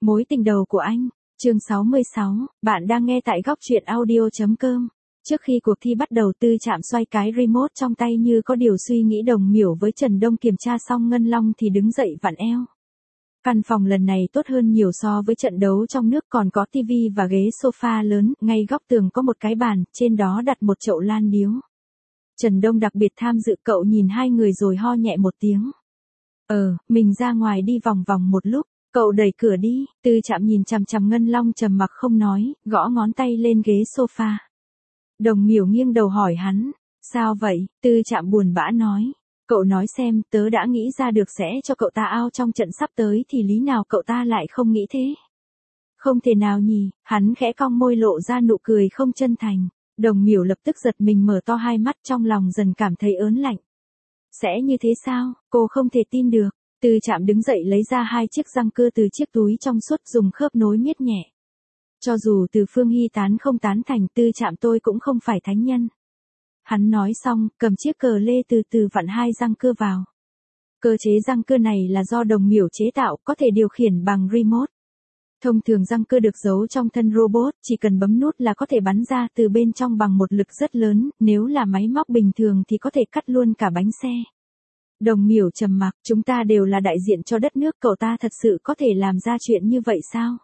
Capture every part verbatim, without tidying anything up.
Mối tình đầu của anh, chương sáu mươi sáu, bạn đang nghe tại góc truyện audio.com. Trước khi cuộc thi bắt đầu, Tư Trạm xoay cái remote trong tay như có điều suy nghĩ. Đồng Miểu với Trần Đông kiểm tra xong Ngân Long thì đứng dậy vặn eo. Căn phòng lần này tốt hơn nhiều so với trận đấu trong nước, còn có tivi và ghế sofa lớn, ngay góc tường có một cái bàn, trên đó đặt một chậu lan điếu. Trần Đông đặc biệt tham dự, cậu nhìn hai người rồi ho nhẹ một tiếng. Ờ, mình ra ngoài đi vòng vòng một lúc. Cậu đẩy cửa đi. Tư Trạm nhìn chằm chằm Ngân Long trầm mặc không nói, gõ ngón tay lên ghế sofa. Đồng Miểu nghiêng đầu hỏi hắn, sao vậy? Tư Trạm buồn bã nói, cậu nói xem, tớ đã nghĩ ra được sẽ cho cậu ta out trong trận sắp tới thì lý nào cậu ta lại không nghĩ thế? Không thể nào nhỉ? Hắn khẽ cong môi lộ ra nụ cười không chân thành. Đồng Miểu lập tức giật mình mở to hai mắt, trong lòng dần cảm thấy ớn lạnh. Sẽ như thế sao? Cô không thể tin được. Tư Trạm đứng dậy lấy ra hai chiếc răng cưa từ chiếc túi trong suốt, dùng khớp nối miết nhẹ. Cho dù Từ Phương Hy tán không tán thành, Tư Trạm tôi cũng không phải thánh nhân. Hắn nói xong, cầm chiếc cờ lê từ từ vặn hai răng cưa vào. Cơ chế răng cưa này là do Đồng Miểu chế tạo, có thể điều khiển bằng remote. Thông thường răng cưa được giấu trong thân robot, chỉ cần bấm nút là có thể bắn ra từ bên trong bằng một lực rất lớn, nếu là máy móc bình thường thì có thể cắt luôn cả bánh xe. Đồng Miểu trầm mặc, chúng ta đều là đại diện cho đất nước, cậu ta thật sự có thể làm ra chuyện như vậy sao?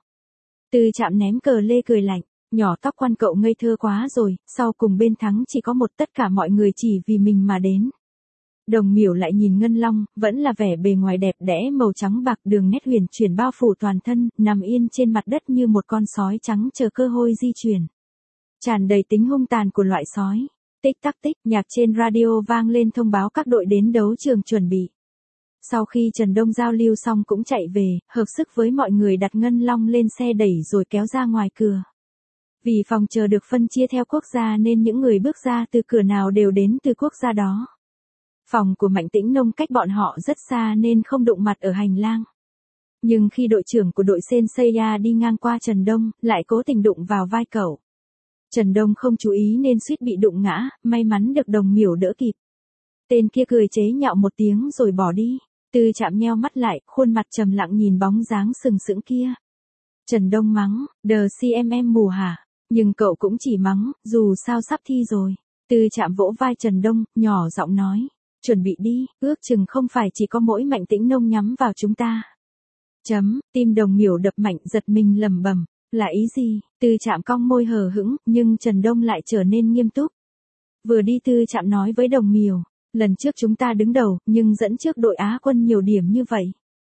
Tư Trạm ném cờ lê cười lạnh, nhỏ tóc quan cậu ngây thơ quá rồi, sau cùng bên thắng chỉ có một, tất cả mọi người chỉ vì mình mà đến. Đồng Miểu lại nhìn Ngân Long, vẫn là vẻ bề ngoài đẹp đẽ màu trắng bạc, đường nét huyền chuyển bao phủ toàn thân, nằm yên trên mặt đất như một con sói trắng chờ cơ hội di chuyển. Tràn đầy tính hung tàn của loại sói. Tích tắc tích, nhạc trên radio vang lên thông báo các đội đến đấu trường chuẩn bị. Sau khi Trần Đông giao lưu xong cũng chạy về, hợp sức với mọi người đặt Ngân Long lên xe đẩy rồi kéo ra ngoài cửa. Vì phòng chờ được phân chia theo quốc gia nên những người bước ra từ cửa nào đều đến từ quốc gia đó. Phòng của Mạnh Tĩnh Nông cách bọn họ rất xa nên không đụng mặt ở hành lang. Nhưng khi đội trưởng của đội Senseiya đi ngang qua Trần Đông, lại cố tình đụng vào vai cậu. Trần Đông không chú ý nên suýt bị đụng ngã, may mắn được Đồng Miểu đỡ kịp. Tên kia cười chế nhạo một tiếng rồi bỏ đi. Tư Trạm nheo mắt lại, khuôn mặt trầm lặng nhìn bóng dáng sừng sững kia. Trần Đông mắng, đờ xê em em mù hả? Nhưng cậu cũng chỉ mắng, dù sao sắp thi rồi. Tư Trạm vỗ vai Trần Đông, nhỏ giọng nói, chuẩn bị đi, ước chừng không phải chỉ có mỗi Mạnh Tĩnh Nông nhắm vào chúng ta. Chấm, tim Đồng Miểu đập mạnh, giật mình lẩm bẩm. Là ý gì? Tư Trạm cong môi hờ hững, nhưng Trần Đông lại trở nên nghiêm túc. Vừa đi Tư Trạm nói với Đồng Miểu, lần trước chúng ta đứng đầu, nhưng dẫn trước đội Á quân nhiều điểm như vậy.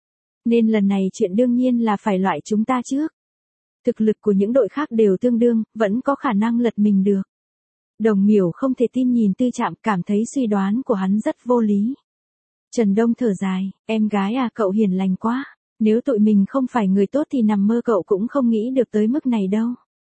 Nên lần này chuyện đương nhiên là phải loại chúng ta trước. Thực lực của những đội khác đều tương đương, vẫn có khả năng lật mình được. Đồng Miểu không thể tin nhìn Tư Trạm, cảm thấy suy đoán của hắn rất vô lý. Trần Đông thở dài, em gái à, cậu hiền lành quá. Nếu tụi mình không phải người tốt thì nằm mơ cậu cũng không nghĩ được tới mức này đâu.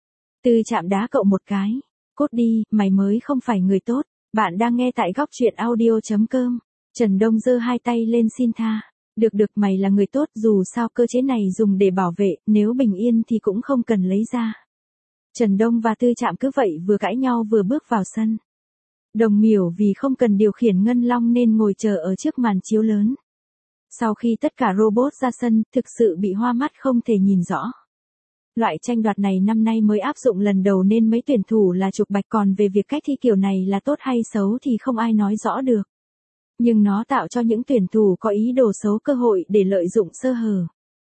Tư Trạm đá cậu một cái. Cốt đi, mày mới không phải người tốt. Bạn đang nghe tại góc truyện audio.com. Trần Đông giơ hai tay lên xin tha. Được được, mày là người tốt, dù sao cơ chế này dùng để bảo vệ, nếu bình yên thì cũng không cần lấy ra. Trần Đông và Tư Trạm cứ vậy vừa cãi nhau vừa bước vào sân. Đồng Miểu vì không cần điều khiển Ngân Long nên ngồi chờ ở trước màn chiếu lớn. Sau khi tất cả robot ra sân, thực sự bị hoa mắt không thể nhìn rõ. Loại tranh đoạt này năm nay mới áp dụng lần đầu nên mấy tuyển thủ là trục bạch, còn về việc cách thi kiểu này là tốt hay xấu thì không ai nói rõ được. Nhưng nó tạo cho những tuyển thủ có ý đồ xấu cơ hội để lợi dụng sơ hở.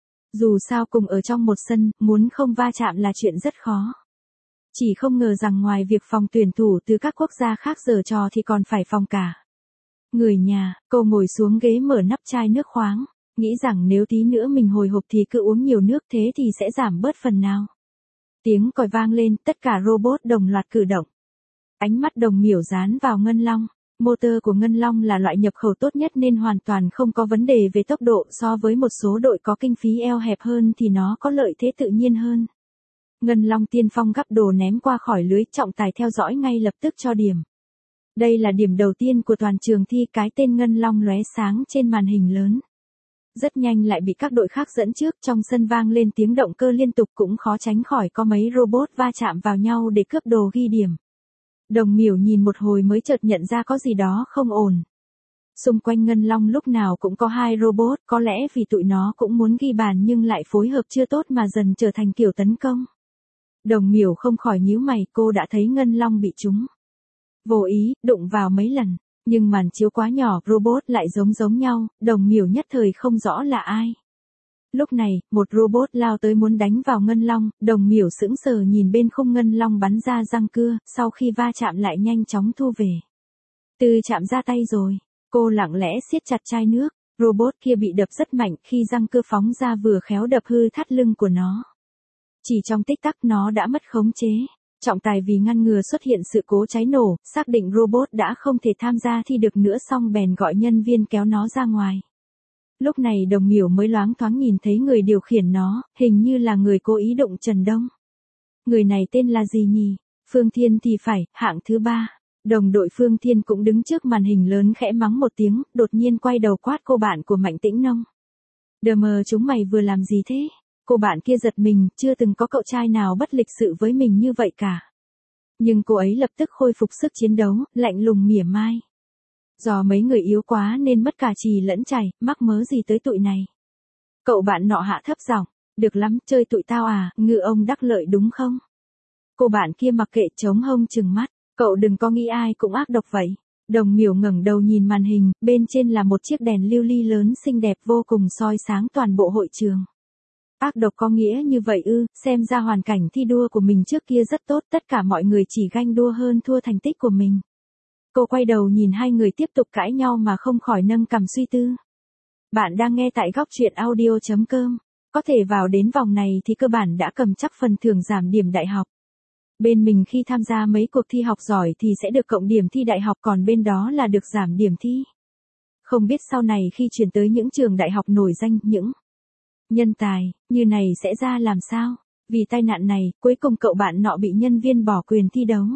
Dù sao cùng ở trong một sân, muốn không va chạm là chuyện rất khó. Chỉ không ngờ rằng ngoài việc phòng tuyển thủ từ các quốc gia khác giở trò thì còn phải phòng cả người nhà. Cô ngồi xuống ghế mở nắp chai nước khoáng, nghĩ rằng nếu tí nữa mình hồi hộp thì cứ uống nhiều nước, thế thì sẽ giảm bớt phần nào. Tiếng còi vang lên, tất cả robot đồng loạt cử động. Ánh mắt Đồng Miểu dán vào Ngân Long. Motor của Ngân Long là loại nhập khẩu tốt nhất nên hoàn toàn không có vấn đề về tốc độ, so với một số đội có kinh phí eo hẹp hơn thì nó có lợi thế tự nhiên hơn. Ngân Long tiên phong gắp đồ ném qua khỏi lưới, trọng tài theo dõi ngay lập tức cho điểm. Đây là điểm đầu tiên của toàn trường thi, cái tên Ngân Long lóe sáng trên màn hình lớn. Rất nhanh lại bị các đội khác dẫn trước, trong sân vang lên tiếng động cơ liên tục, cũng khó tránh khỏi có mấy robot va chạm vào nhau để cướp đồ ghi điểm. Đồng Miểu nhìn một hồi mới chợt nhận ra có gì đó không ổn. Xung quanh Ngân Long lúc nào cũng có hai robot, có lẽ vì tụi nó cũng muốn ghi bàn nhưng lại phối hợp chưa tốt mà dần trở thành kiểu tấn công. Đồng Miểu không khỏi nhíu mày, cô đã thấy Ngân Long bị trúng. Vô ý, đụng vào mấy lần, nhưng màn chiếu quá nhỏ, robot lại giống giống nhau, Đồng Miểu nhất thời không rõ là ai. Lúc này, một robot lao tới muốn đánh vào Ngân Long, Đồng Miểu sững sờ nhìn bên khung Ngân Long bắn ra răng cưa, sau khi va chạm lại nhanh chóng thu về. Tư Trạm ra tay rồi, cô lặng lẽ siết chặt chai nước, robot kia bị đập rất mạnh khi răng cưa phóng ra vừa khéo đập hư thắt lưng của nó. Chỉ trong tích tắc nó đã mất khống chế. Trọng tài vì ngăn ngừa xuất hiện sự cố cháy nổ, xác định robot đã không thể tham gia thi được nữa xong bèn gọi nhân viên kéo nó ra ngoài. Lúc này Đồng Miểu mới loáng thoáng nhìn thấy người điều khiển nó, hình như là người cố ý đụng Trần Đông. Người này tên là gì nhỉ? Phương Thiên thì phải, hạng thứ ba. Đồng đội Phương Thiên cũng đứng trước màn hình lớn khẽ mắng một tiếng, đột nhiên quay đầu quát cô bạn của Mạnh Tĩnh Nông. Đờ mờ chúng mày vừa làm gì thế? Cô bạn kia giật mình, chưa từng có cậu trai nào bất lịch sự với mình như vậy cả. Nhưng cô ấy lập tức khôi phục sức chiến đấu, lạnh lùng mỉa mai. Do mấy người yếu quá nên mất cả trì lẫn chảy, mắc mớ gì tới tụi này. Cậu bạn nọ hạ thấp giọng, được lắm, chơi tụi tao à, ngư ông đắc lợi đúng không? Cô bạn kia mặc kệ chống hông trừng mắt, cậu đừng có nghĩ ai cũng ác độc vậy. Đồng Miểu ngẩng đầu nhìn màn hình, bên trên là một chiếc đèn lưu ly lớn xinh đẹp vô cùng soi sáng toàn bộ hội trường. Ác độc có nghĩa như vậy ư, xem ra hoàn cảnh thi đua của mình trước kia rất tốt, tất cả mọi người chỉ ganh đua hơn thua thành tích của mình. Cô quay đầu nhìn hai người tiếp tục cãi nhau mà không khỏi nâng cằm suy tư. Bạn đang nghe tại góc truyện audio chấm com. Có thể vào đến vòng này thì cơ bản đã cầm chắc phần thưởng giảm điểm đại học. Bên mình khi tham gia mấy cuộc thi học giỏi thì sẽ được cộng điểm thi đại học, còn bên đó là được giảm điểm thi. Không biết sau này khi chuyển tới những trường đại học nổi danh, những nhân tài như này sẽ ra làm sao? Vì tai nạn này, cuối cùng cậu bạn nọ bị nhân viên bỏ quyền thi đấu.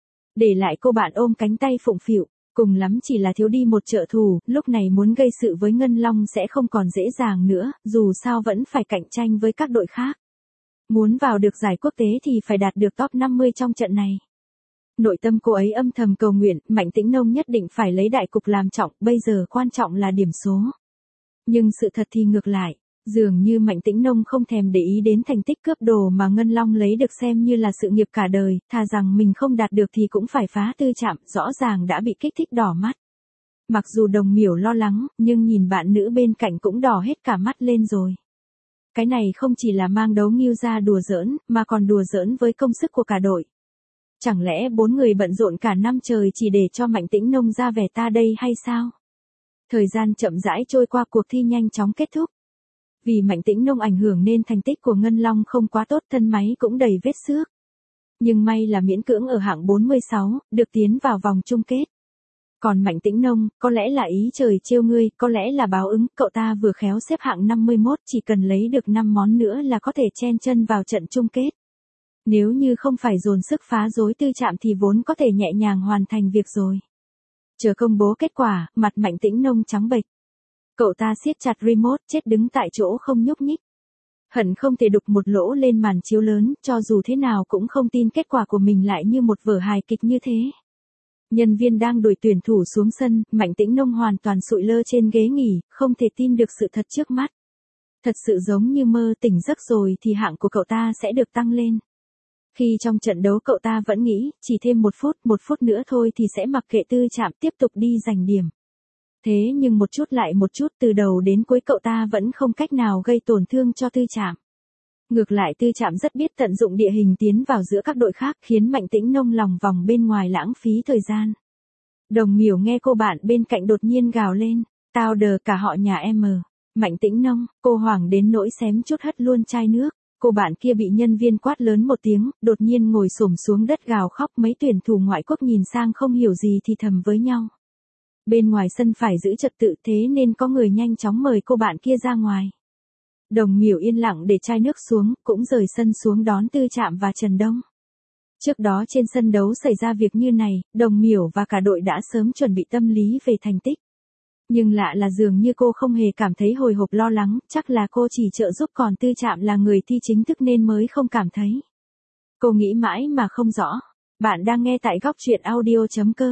Để lại cô bạn ôm cánh tay phụng phịu, cùng lắm chỉ là thiếu đi một trợ thủ, lúc này muốn gây sự với Ngân Long sẽ không còn dễ dàng nữa, dù sao vẫn phải cạnh tranh với các đội khác. Muốn vào được giải quốc tế thì phải đạt được top năm mươi trong trận này. Nội tâm cô ấy âm thầm cầu nguyện, Mạnh Tĩnh Nông nhất định phải lấy đại cục làm trọng, bây giờ quan trọng là điểm số. Nhưng sự thật thì ngược lại. Dường như Mạnh Tĩnh Nông không thèm để ý đến thành tích cướp đồ mà Ngân Long lấy được xem như là sự nghiệp cả đời, thà rằng mình không đạt được thì cũng phải phá Tư Trạm, rõ ràng đã bị kích thích đỏ mắt. Mặc dù Đồng Miểu lo lắng, nhưng nhìn bạn nữ bên cạnh cũng đỏ hết cả mắt lên rồi. Cái này không chỉ là mang đấu nghêu ra đùa giỡn, mà còn đùa giỡn với công sức của cả đội. Chẳng lẽ bốn người bận rộn cả năm trời chỉ để cho Mạnh Tĩnh Nông ra vẻ ta đây hay sao? Thời gian chậm rãi trôi qua, cuộc thi nhanh chóng kết thúc. Vì Mạnh Tĩnh Nông ảnh hưởng nên thành tích của Ngân Long không quá tốt, thân máy cũng đầy vết xước. Nhưng may là miễn cưỡng ở hạng bốn mươi sáu, được tiến vào vòng chung kết. Còn Mạnh Tĩnh Nông, có lẽ là ý trời trêu ngươi, có lẽ là báo ứng, cậu ta vừa khéo xếp hạng năm mươi mốt, chỉ cần lấy được năm món nữa là có thể chen chân vào trận chung kết. Nếu như không phải dồn sức phá rối Tư Trạm thì vốn có thể nhẹ nhàng hoàn thành việc rồi. Chờ công bố kết quả, mặt Mạnh Tĩnh Nông trắng bệch. Cậu ta siết chặt remote, chết đứng tại chỗ không nhúc nhích. Hận không thể đục một lỗ lên màn chiếu lớn, cho dù thế nào cũng không tin kết quả của mình lại như một vở hài kịch như thế. Nhân viên đang đuổi tuyển thủ xuống sân, Mạnh Tĩnh Nông hoàn toàn sụi lơ trên ghế nghỉ, không thể tin được sự thật trước mắt. Thật sự giống như mơ, tỉnh giấc rồi thì hạng của cậu ta sẽ được tăng lên. Khi trong trận đấu cậu ta vẫn nghĩ, chỉ thêm một phút, một phút nữa thôi thì sẽ mặc kệ Tư Trạm tiếp tục đi giành điểm. Thế nhưng một chút lại một chút, từ đầu đến cuối cậu ta vẫn không cách nào gây tổn thương cho Tư Trạm. Ngược lại Tư Trạm rất biết tận dụng địa hình tiến vào giữa các đội khác, khiến Mạnh Tĩnh Nông lòng vòng bên ngoài lãng phí thời gian. Đồng Miểu nghe cô bạn bên cạnh đột nhiên gào lên, tao đờ cả họ nhà em mờ. Mạnh Tĩnh Nông, cô hoảng đến nỗi xém chút hất luôn chai nước. Cô bạn kia bị nhân viên quát lớn một tiếng, đột nhiên ngồi xổm xuống đất gào khóc, mấy tuyển thủ ngoại quốc nhìn sang không hiểu gì thì thầm với nhau. Bên ngoài sân phải giữ trật tự, thế nên có người nhanh chóng mời cô bạn kia ra ngoài. Đồng Miểu yên lặng để chai nước xuống, cũng rời sân xuống đón Tư Trạm và Trần Đông. Trước đó trên sân đấu xảy ra việc như này, Đồng Miểu và cả đội đã sớm chuẩn bị tâm lý về thành tích. Nhưng lạ là dường như cô không hề cảm thấy hồi hộp lo lắng, chắc là cô chỉ trợ giúp, còn Tư Trạm là người thi chính thức nên mới không cảm thấy. Cô nghĩ mãi mà không rõ. Bạn đang nghe tại góc truyện audio chấm com.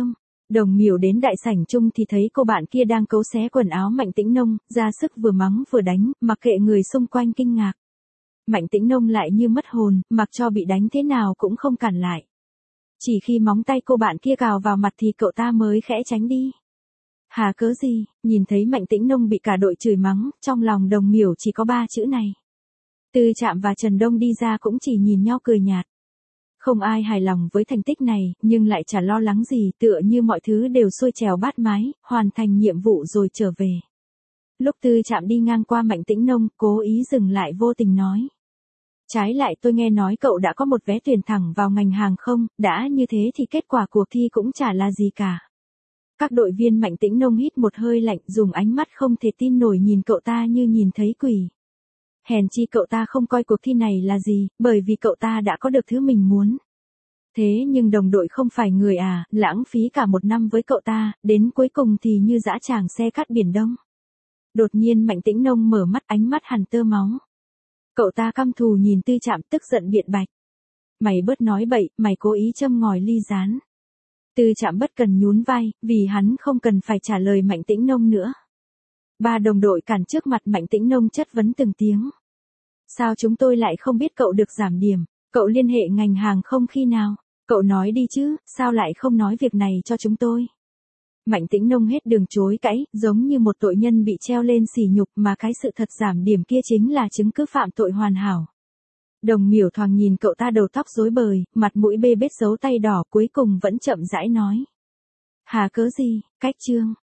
Đồng Miểu đến đại sảnh chung thì thấy cô bạn kia đang cấu xé quần áo Mạnh Tĩnh Nông, ra sức vừa mắng vừa đánh, mặc kệ người xung quanh kinh ngạc. Mạnh Tĩnh Nông lại như mất hồn, mặc cho bị đánh thế nào cũng không cản lại. Chỉ khi móng tay cô bạn kia cào vào mặt thì cậu ta mới khẽ tránh đi. Hà cớ gì, nhìn thấy Mạnh Tĩnh Nông bị cả đội chửi mắng, trong lòng Đồng Miểu chỉ có ba chữ này. Tư Trạm và Trần Đông đi ra cũng chỉ nhìn nhau cười nhạt. Không ai hài lòng với thành tích này, nhưng lại chả lo lắng gì, tựa như mọi thứ đều xuôi trèo bát mái, hoàn thành nhiệm vụ rồi trở về. Lúc Tư Trạm đi ngang qua Mạnh Tĩnh Nông, cố ý dừng lại vô tình nói. Trái lại tôi nghe nói cậu đã có một vé tuyển thẳng vào ngành hàng không, đã như thế thì kết quả cuộc thi cũng chả là gì cả. Các đội viên Mạnh Tĩnh Nông hít một hơi lạnh, dùng ánh mắt không thể tin nổi nhìn cậu ta như nhìn thấy quỷ. Hèn chi cậu ta không coi cuộc thi này là gì, bởi vì cậu ta đã có được thứ mình muốn. Thế nhưng đồng đội không phải người à, lãng phí cả một năm với cậu ta, đến cuối cùng thì như dã tràng xe cát biển Đông. Đột nhiên Mạnh Tĩnh Nông mở mắt, ánh mắt hằn tơ máu. Cậu ta căm thù nhìn Tư Trạm, tức giận biện bạch. Mày bớt nói bậy, mày cố ý châm ngòi ly gián. Tư Trạm bất cần nhún vai, vì hắn không cần phải trả lời Mạnh Tĩnh Nông nữa. Ba đồng đội cản trước mặt Mạnh Tĩnh Nông chất vấn từng tiếng. Sao chúng tôi lại không biết cậu được giảm điểm, cậu liên hệ ngành hàng không khi nào, cậu nói đi chứ, sao lại không nói việc này cho chúng tôi. Mạnh Tĩnh Nông hết đường chối cãi, giống như một tội nhân bị treo lên sỉ nhục mà cái sự thật giảm điểm kia chính là chứng cứ phạm tội hoàn hảo. Đồng Miểu thoáng nhìn cậu ta đầu tóc rối bời, mặt mũi bê bết dấu tay đỏ, cuối cùng vẫn chậm rãi nói. Hà cớ gì, cách chương.